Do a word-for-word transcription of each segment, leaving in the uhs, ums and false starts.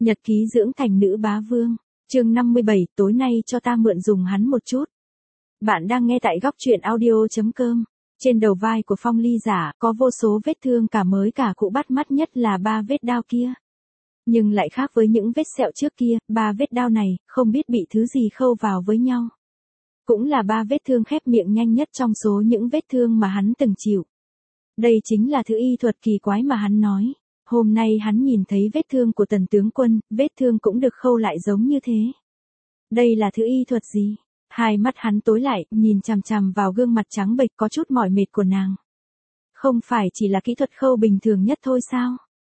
Nhật ký dưỡng thành nữ bá vương, chương năm mươi bảy, tối nay cho ta mượn dùng hắn một chút. Bạn đang nghe tại góc truyện audio.com. Trên đầu vai của Phong Ly Giả có vô số vết thương cả mới cả cũ, bắt mắt nhất là ba vết đao kia. Nhưng lại khác với những vết sẹo trước kia, ba vết đao này không biết bị thứ gì khâu vào với nhau. Cũng là ba vết thương khép miệng nhanh nhất trong số những vết thương mà hắn từng chịu. Đây chính là thứ y thuật kỳ quái mà hắn nói. Hôm nay hắn nhìn thấy vết thương của Tần tướng quân, vết thương cũng được khâu lại giống như thế. Đây là thứ y thuật gì? Hai mắt hắn tối lại, nhìn chằm chằm vào gương mặt trắng bệch có chút mỏi mệt của nàng. Không phải chỉ là kỹ thuật khâu bình thường nhất thôi sao?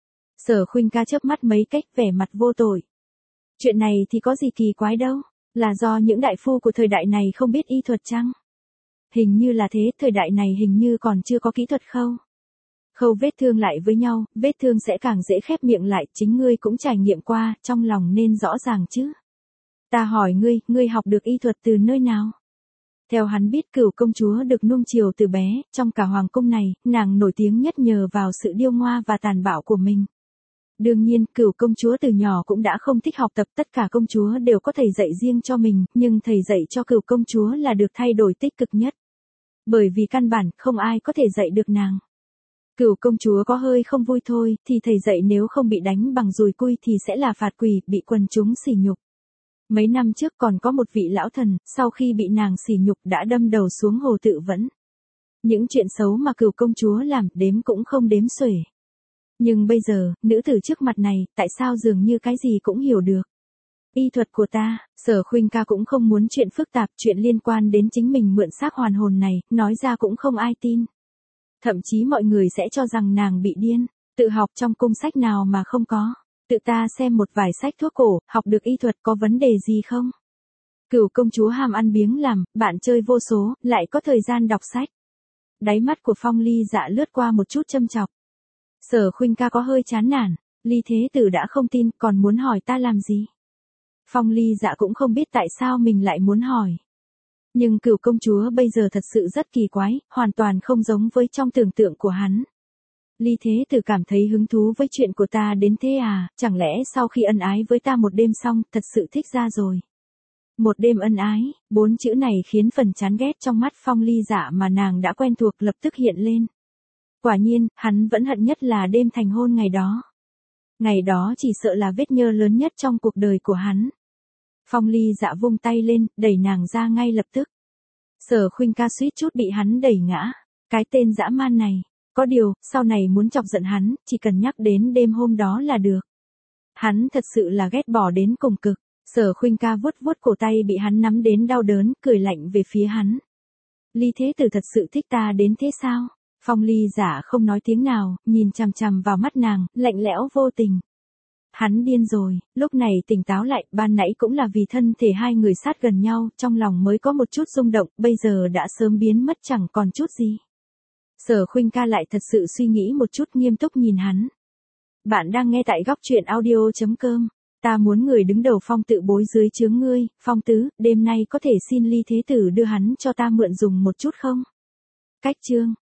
Sở Khuynh Ca chớp mắt mấy cách, vẻ mặt vô tội. Chuyện này thì có gì kỳ quái đâu, là do những đại phu của thời đại này không biết y thuật chăng? Hình như là thế, thời đại này hình như còn chưa có kỹ thuật khâu. Khâu vết thương lại với nhau, vết thương sẽ càng dễ khép miệng lại, chính ngươi cũng trải nghiệm qua, trong lòng nên rõ ràng chứ. Ta hỏi ngươi, ngươi học được y thuật từ nơi nào? Theo hắn biết, Cửu công chúa được nuông chiều từ bé, trong cả hoàng cung này, nàng nổi tiếng nhất nhờ vào sự điêu ngoa và tàn bạo của mình. Đương nhiên, Cửu công chúa từ nhỏ cũng đã không thích học tập, tất cả công chúa đều có thầy dạy riêng cho mình, nhưng thầy dạy cho Cửu công chúa là được thay đổi tích cực nhất. Bởi vì căn bản không ai có thể dạy được nàng. Cửu công chúa có hơi không vui thôi, thì thầy dạy nếu không bị đánh bằng dùi cui thì sẽ là phạt quỳ, bị quần chúng sỉ nhục. Mấy năm trước còn có một vị lão thần, sau khi bị nàng sỉ nhục đã đâm đầu xuống hồ tự vẫn. Những chuyện xấu mà Cửu công chúa làm, đếm cũng không đếm xuể. Nhưng bây giờ, nữ tử trước mặt này, tại sao dường như cái gì cũng hiểu được? Y thuật của ta, Sở Khuynh Ca cũng không muốn chuyện phức tạp, chuyện liên quan đến chính mình mượn xác hoàn hồn này, nói ra cũng không ai tin. Thậm chí mọi người sẽ cho rằng nàng bị điên, tự học trong cung sách nào mà không có, tự ta xem một vài sách thuốc cổ, học được y thuật có vấn đề gì không? Cửu công chúa ham ăn biếng làm, bạn chơi vô số, lại có thời gian đọc sách. Đáy mắt của Phong Ly Dạ lướt qua một chút châm chọc. Sở Khuynh Ca có hơi chán nản, Ly Thế Tử đã không tin, còn muốn hỏi ta làm gì? Phong Ly Dạ cũng không biết tại sao mình lại muốn hỏi. Nhưng Cửu công chúa bây giờ thật sự rất kỳ quái, hoàn toàn không giống với trong tưởng tượng của hắn. Ly Thế Tử cảm thấy hứng thú với chuyện của ta đến thế à, chẳng lẽ sau khi ân ái với ta một đêm xong, thật sự thích ra rồi. Một đêm ân ái, bốn chữ này khiến phần chán ghét trong mắt Phong Ly Dạ mà nàng đã quen thuộc lập tức hiện lên. Quả nhiên, hắn vẫn hận nhất là đêm thành hôn ngày đó. Ngày đó chỉ sợ là vết nhơ lớn nhất trong cuộc đời của hắn. Phong Ly Dạ vung tay lên, đẩy nàng ra ngay lập tức. Sở Khuynh Ca suýt chút bị hắn đẩy ngã. Cái tên dã man này. Có điều, sau này muốn chọc giận hắn, chỉ cần nhắc đến đêm hôm đó là được. Hắn thật sự là ghét bỏ đến cùng cực. Sở Khuynh Ca vuốt vuốt cổ tay bị hắn nắm đến đau đớn, cười lạnh về phía hắn. Ly Thế Tử thật sự thích ta đến thế sao? Phong Ly Giả không nói tiếng nào, nhìn chằm chằm vào mắt nàng, lạnh lẽo vô tình. Hắn điên rồi, lúc này tỉnh táo lại, ban nãy cũng là vì thân thể hai người sát gần nhau, trong lòng mới có một chút rung động, bây giờ đã sớm biến mất chẳng còn chút gì. Sở Khuynh Ca lại thật sự suy nghĩ một chút, nghiêm túc nhìn hắn. Bạn đang nghe tại góc truyện audio.com. Ta muốn người đứng đầu Phong tự bối dưới trướng ngươi, Phong tứ, đêm nay có thể xin Ly Thế Tử đưa hắn cho ta mượn dùng một chút không? Cách chương.